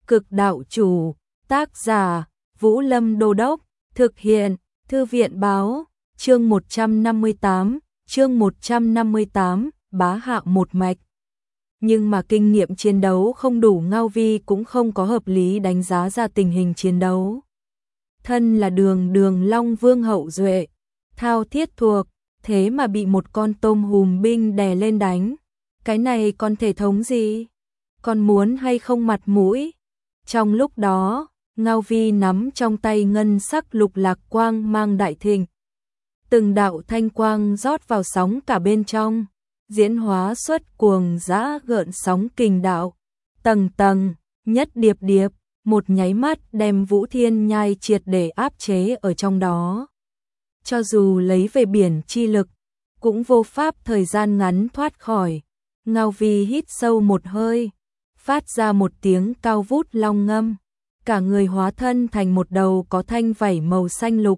Cực đạo chủ, tác giả, Vũ Lâm Đô Đốc, thực hiện, Thư viện báo, chương 158, bá hạ một mạch. Nhưng mà kinh nghiệm chiến đấu không đủ, Ngao Vi cũng không có hợp lý đánh giá ra tình hình chiến đấu. Thân là đường Long Vương hậu duệ, thao thiết thuộc, thế mà bị một con tôm hùm binh đè lên đánh. Cái này còn thể thống gì? Còn muốn hay không mặt mũi? Trong lúc đó, Ngao Vi nắm trong tay ngân sắc lục lạc quang mang đại thịnh. Từng đạo thanh quang rót vào sóng cả bên trong, diễn hóa xuất cuồng dã gợn sóng kình đạo, tầng tầng, nhất điệp điệp, một nháy mắt đem Vũ Thiên Nhai triệt để áp chế ở trong đó. Cho dù lấy về biển chi lực, cũng vô pháp thời gian ngắn thoát khỏi. Ngao Vi hít sâu một hơi, phát ra một tiếng cao vút long ngâm, cả người hóa thân thành một đầu có thanh vảy màu xanh lục,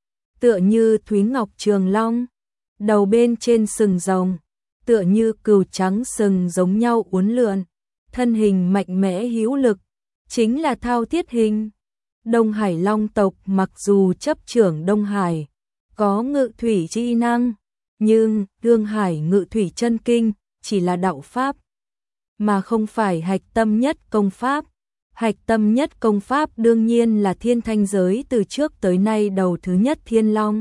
tựa như thúy ngọc trường long, đầu bên trên sừng rồng, tựa như cừu trắng sừng giống nhau uốn lượn, thân hình mạnh mẽ hữu lực, chính là thao thiết hình. Đông Hải Long tộc mặc dù chấp trưởng Đông Hải, có ngự thủy chi năng, nhưng Thương Hải ngự thủy chân kinh chỉ là đạo pháp, mà không phải hạch tâm nhất công pháp. Hạch tâm nhất công pháp đương nhiên là thiên thanh giới từ trước tới nay đầu thứ nhất Thiên Long.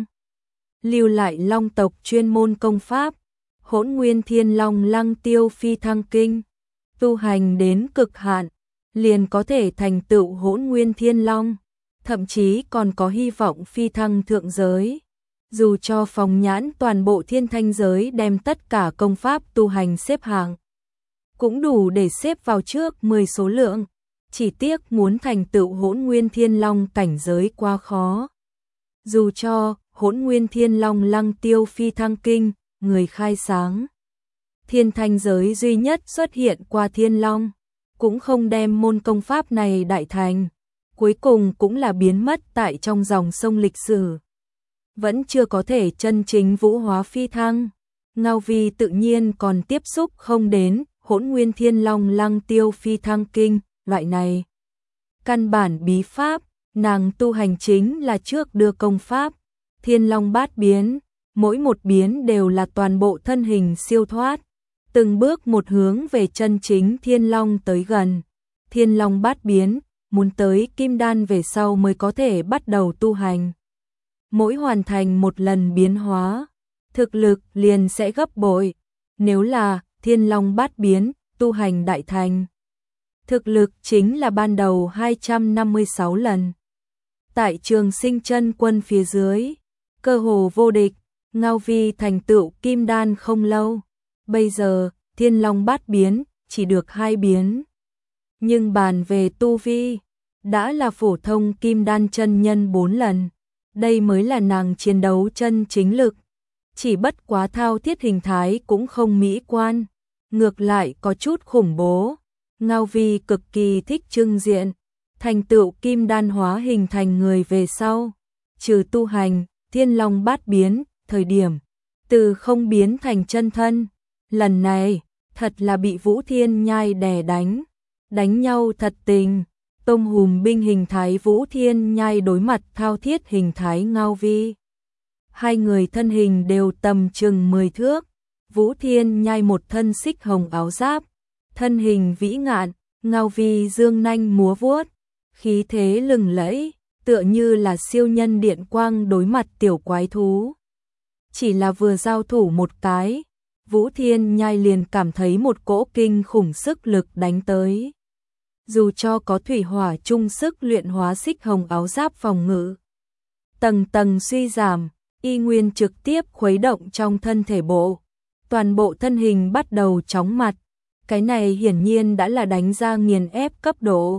Lưu lại Long tộc chuyên môn công pháp, Hỗn Nguyên Thiên Long Lăng Tiêu Phi Thăng Kinh. Tu hành đến cực hạn, liền có thể thành tựu Hỗn Nguyên Thiên Long, thậm chí còn có hy vọng phi thăng thượng giới. Dù cho phóng nhãn toàn bộ thiên thanh giới đem tất cả công pháp tu hành xếp hạng, cũng đủ để xếp vào trước 10 số lượng. Chỉ tiếc muốn thành tựu Hỗn Nguyên Thiên Long cảnh giới quá khó. Dù cho Hỗn Nguyên Thiên Long Lăng Tiêu Phi Thăng Kinh, người khai sáng thiên thanh giới duy nhất xuất hiện qua Thiên Long, cũng không đem môn công pháp này đại thành, cuối cùng cũng là biến mất tại trong dòng sông lịch sử. Vẫn chưa có thể chân chính vũ hóa phi thăng. Ngao Vi tự nhiên còn tiếp xúc không đến Hỗn Nguyên Thiên Long Lăng Tiêu Phi Thăng Kinh, loại này căn bản bí pháp, nàng tu hành chính là trước đưa công pháp, Thiên Long bát biến, mỗi một biến đều là toàn bộ thân hình siêu thoát, từng bước một hướng về chân chính Thiên Long tới gần. Thiên Long bát biến, muốn tới Kim Đan về sau mới có thể bắt đầu tu hành. Mỗi hoàn thành một lần biến hóa, thực lực liền sẽ gấp bội. Nếu là Thiên Long bát biến, tu hành đại thành, thực lực chính là ban đầu 256 lần. Tại Trường Sinh Chân Quân phía dưới, cơ hồ vô địch. Ngao Vi thành tựu Kim Đan không lâu, bây giờ Thiên Long bát biến chỉ được 2 biến. Nhưng bàn về tu vi, đã là phổ thông Kim Đan chân nhân 4 lần. Đây mới là nàng chiến đấu chân chính lực. Chỉ bất quá thao thiết hình thái cũng không mỹ quan, ngược lại có chút khủng bố. Ngao Vi cực kỳ thích trưng diện, thành tựu Kim Đan hóa hình thành người về sau, trừ tu hành Thiên Long bát biến, thời điểm từ không biến thành chân thân, lần này thật là bị Vũ Thiên Nhai đè đánh nhau thật tình. Tôm hùm binh hình thái Vũ Thiên Nhai đối mặt thao thiết hình thái Ngao Vi, hai người thân hình đều tầm chừng 10 thước. Vũ Thiên Nhai một thân xích hồng áo giáp, thân hình vĩ ngạn, Ngao Vi dương nanh múa vuốt, khí thế lừng lẫy, tựa như là siêu nhân điện quang đối mặt tiểu quái thú. Chỉ là vừa giao thủ một cái, Vũ Thiên Nhai liền cảm thấy một cỗ kinh khủng sức lực đánh tới. Dù cho có thủy hỏa chung sức luyện hóa xích hồng áo giáp phòng ngự, tầng tầng suy giảm, y nguyên trực tiếp khuấy động trong thân thể bộ, toàn bộ thân hình bắt đầu chóng mặt. Cái này hiển nhiên đã là đánh ra nghiền ép cấp độ.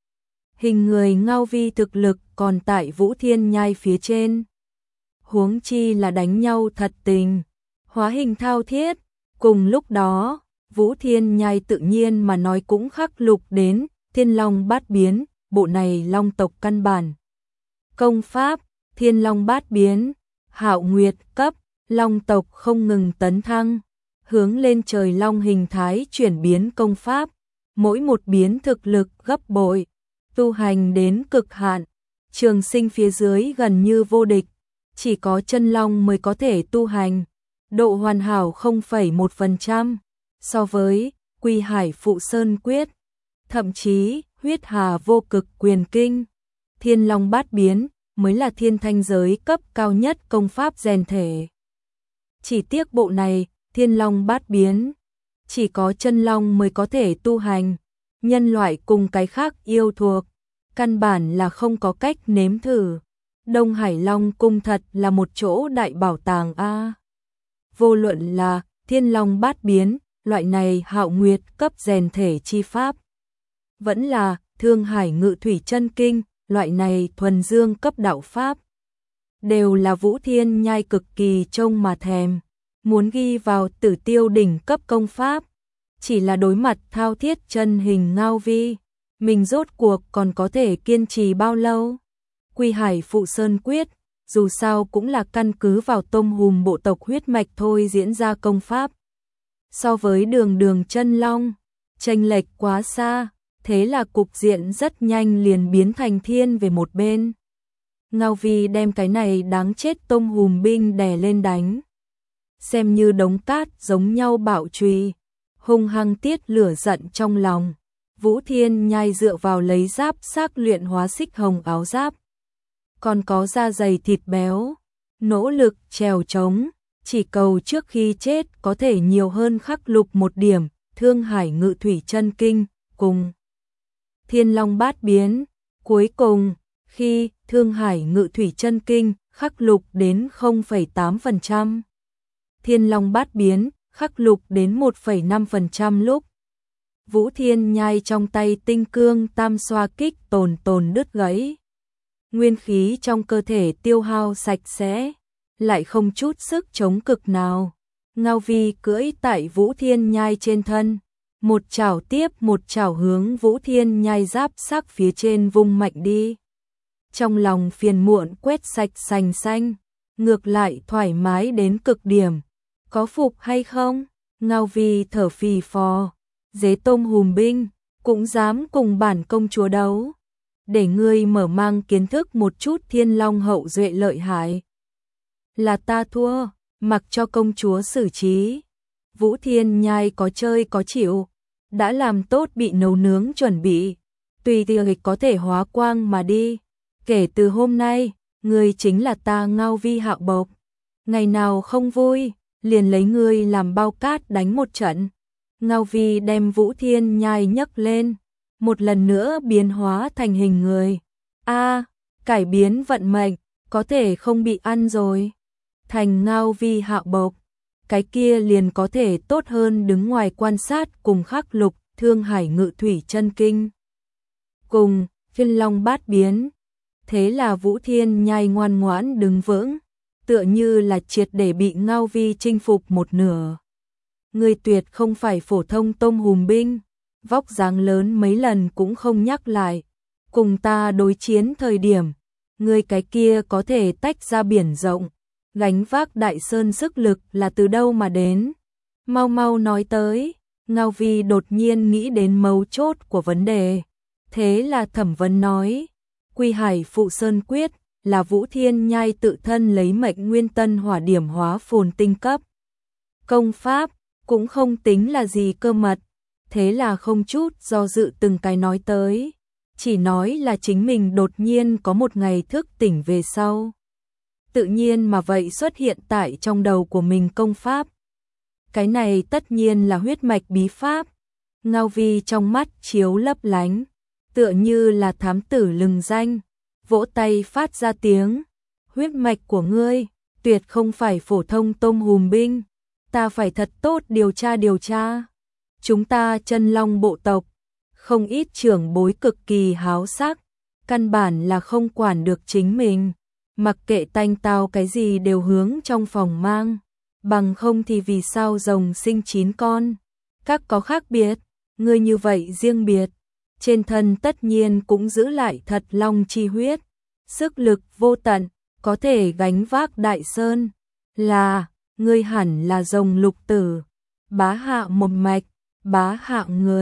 Hình người Ngao Vi thực lực còn tại Vũ Thiên Nhai phía trên, huống chi là đánh nhau thật tình, hóa hình thao thiết. Cùng lúc đó, Vũ Thiên Nhai tự nhiên mà nói cũng khắc lục đến Thiên Long bát biến, bộ này Long tộc căn bản công pháp. Thiên Long bát biến, Hạo Nguyệt cấp, Long tộc không ngừng tấn thăng, hướng lên trời long hình thái chuyển biến công pháp, mỗi một biến thực lực gấp bội, tu hành đến cực hạn, trường sinh phía dưới gần như vô địch, chỉ có chân long mới có thể tu hành, độ hoàn hảo 0,1%, so với Quy Hải Phụ Sơn Quyết, thậm chí Huyết Hà Vô Cực Quyền Kinh, Thiên Long Bát Biến mới là thiên thanh giới cấp cao nhất công pháp rèn thể. Chỉ tiếc bộ này, Thiên Long Bát Biến, chỉ có chân long mới có thể tu hành, nhân loại cùng cái khác yêu thuộc, căn bản là không có cách nếm thử. Đông Hải Long Cung thật là một chỗ đại bảo tàng a. Vô luận là Thiên Long Bát Biến, loại này hạo nguyệt cấp rèn thể chi pháp, vẫn là Thương Hải Ngự Thủy Chân Kinh, loại này thuần dương cấp đạo pháp, đều là Vũ Thiên Nhai cực kỳ trông mà thèm, muốn ghi vào Tử Tiêu đỉnh cấp công pháp, chỉ là đối mặt thao thiết chân hình Ngao Vi, mình rốt cuộc còn có thể kiên trì bao lâu? Quy Hải Phụ Sơn Quyết, dù sao cũng là căn cứ vào tôm hùm bộ tộc huyết mạch thôi diễn ra công pháp. So với đường đường chân long, chênh lệch quá xa, thế là cục diện rất nhanh liền biến thành thiên về một bên. Ngao Vi đem cái này đáng chết tôm hùm binh đè lên đánh, xem như đống cát giống nhau bạo chùy, hung hăng tiết lửa giận trong lòng. Vũ Thiên Nhai dựa vào lấy giáp xác luyện hóa xích hồng áo giáp, còn có da dày thịt béo, nỗ lực trèo trống, chỉ cầu trước khi chết có thể nhiều hơn khắc lục một điểm, Thương Hải Ngự Thủy Chân Kinh, cùng Thiên Long Bát Biến. Cuối cùng, khi Thương Hải Ngự Thủy Chân Kinh khắc lục đến 0,8%, Thiên Long Bát Biến khắc lục đến 1,5% lúc, Vũ Thiên Nhai trong tay tinh cương tam xoa kích tồn đứt gãy. Nguyên khí trong cơ thể tiêu hao sạch sẽ, lại không chút sức chống cực nào. Ngao Vi cưỡi tại Vũ Thiên Nhai trên thân, một chảo tiếp một chảo hướng Vũ Thiên Nhai giáp xác phía trên vung mạnh đi. Trong lòng phiền muộn quét sạch sành xanh, ngược lại thoải mái đến cực điểm. Có phục hay không? Ngao Vi thở phì phò, dế tôm hùm binh, cũng dám cùng bản công chúa đấu. Để ngươi mở mang kiến thức một chút Thiên Long hậu duệ lợi hại. Là ta thua, mặc cho công chúa xử trí. Vũ Thiên Nhai có chơi có chịu, đã làm tốt bị nấu nướng chuẩn bị, tùy tiệc có thể hóa quang mà đi. Kể từ hôm nay, ngươi chính là ta Ngao Vi Hạo Bộc. Ngày nào không vui, liền lấy ngươi làm bao cát đánh một trận. Ngao Vi đem Vũ Thiên Nhai nhấc lên, một lần nữa biến hóa thành hình người. Cải biến vận mệnh, có thể không bị ăn rồi. Thành Ngao Vi Hạo Bộc, cái kia liền có thể tốt hơn đứng ngoài quan sát cùng khắc lục Thương Hải Ngự Thủy Chân Kinh, cùng Thiên Long Bát Biến. Thế là Vũ Thiên Nhai ngoan ngoãn đứng vững, tựa như là triệt để bị Ngao Vi chinh phục một nửa. Ngươi tuyệt không phải phổ thông tôm hùm binh, vóc dáng lớn mấy lần cũng không nhắc lại. Cùng ta đối chiến thời điểm, ngươi cái kia có thể tách ra biển rộng, gánh vác đại sơn sức lực là từ đâu mà đến? Mau mau nói tới. Ngao Vi đột nhiên nghĩ đến mấu chốt của vấn đề. Thế là thẩm vấn nói, Quy Hải Phụ Sơn Quyết là Vũ Thiên Nhai tự thân lấy mệnh nguyên tân hỏa điểm hóa phồn tinh cấp. Công pháp cũng không tính là gì cơ mật, thế là không chút do dự từng cái nói tới, chỉ nói là chính mình đột nhiên có một ngày thức tỉnh về sau. Tự nhiên mà vậy xuất hiện tại trong đầu của mình công pháp. Cái này tất nhiên là huyết mạch bí pháp. Ngao Vi trong mắt chiếu lấp lánh, tựa như là thám tử lừng danh, vỗ tay phát ra tiếng. Huyết mạch của ngươi, tuyệt không phải phổ thông tôm hùm binh, ta phải thật tốt điều tra. Chúng ta chân long bộ tộc, không ít trưởng bối cực kỳ háo sắc, căn bản là không quản được chính mình, mặc kệ tanh tao cái gì đều hướng trong phòng mang, bằng không thì vì sao rồng sinh 9 con. Các có khác biệt, ngươi như vậy riêng biệt, trên thân tất nhiên cũng giữ lại thật long chi huyết, sức lực vô tận, có thể gánh vác đại sơn. Là, ngươi hẳn là rồng lục tử, bá hạ một mạch, bá hạ người,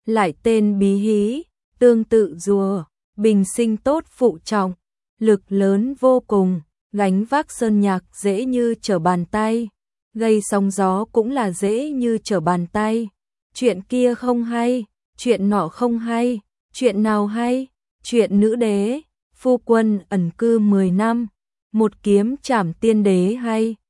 lại tên bí hí, tương tự rùa, bình sinh tốt phụ trọng, lực lớn vô cùng, gánh vác sơn nhạc dễ như trở bàn tay, gây sóng gió cũng là dễ như trở bàn tay. Chuyện kia không hay, chuyện nọ không hay, chuyện nào hay? Chuyện nữ đế, phu quân ẩn cư 10 năm, một kiếm trảm tiên đế hay.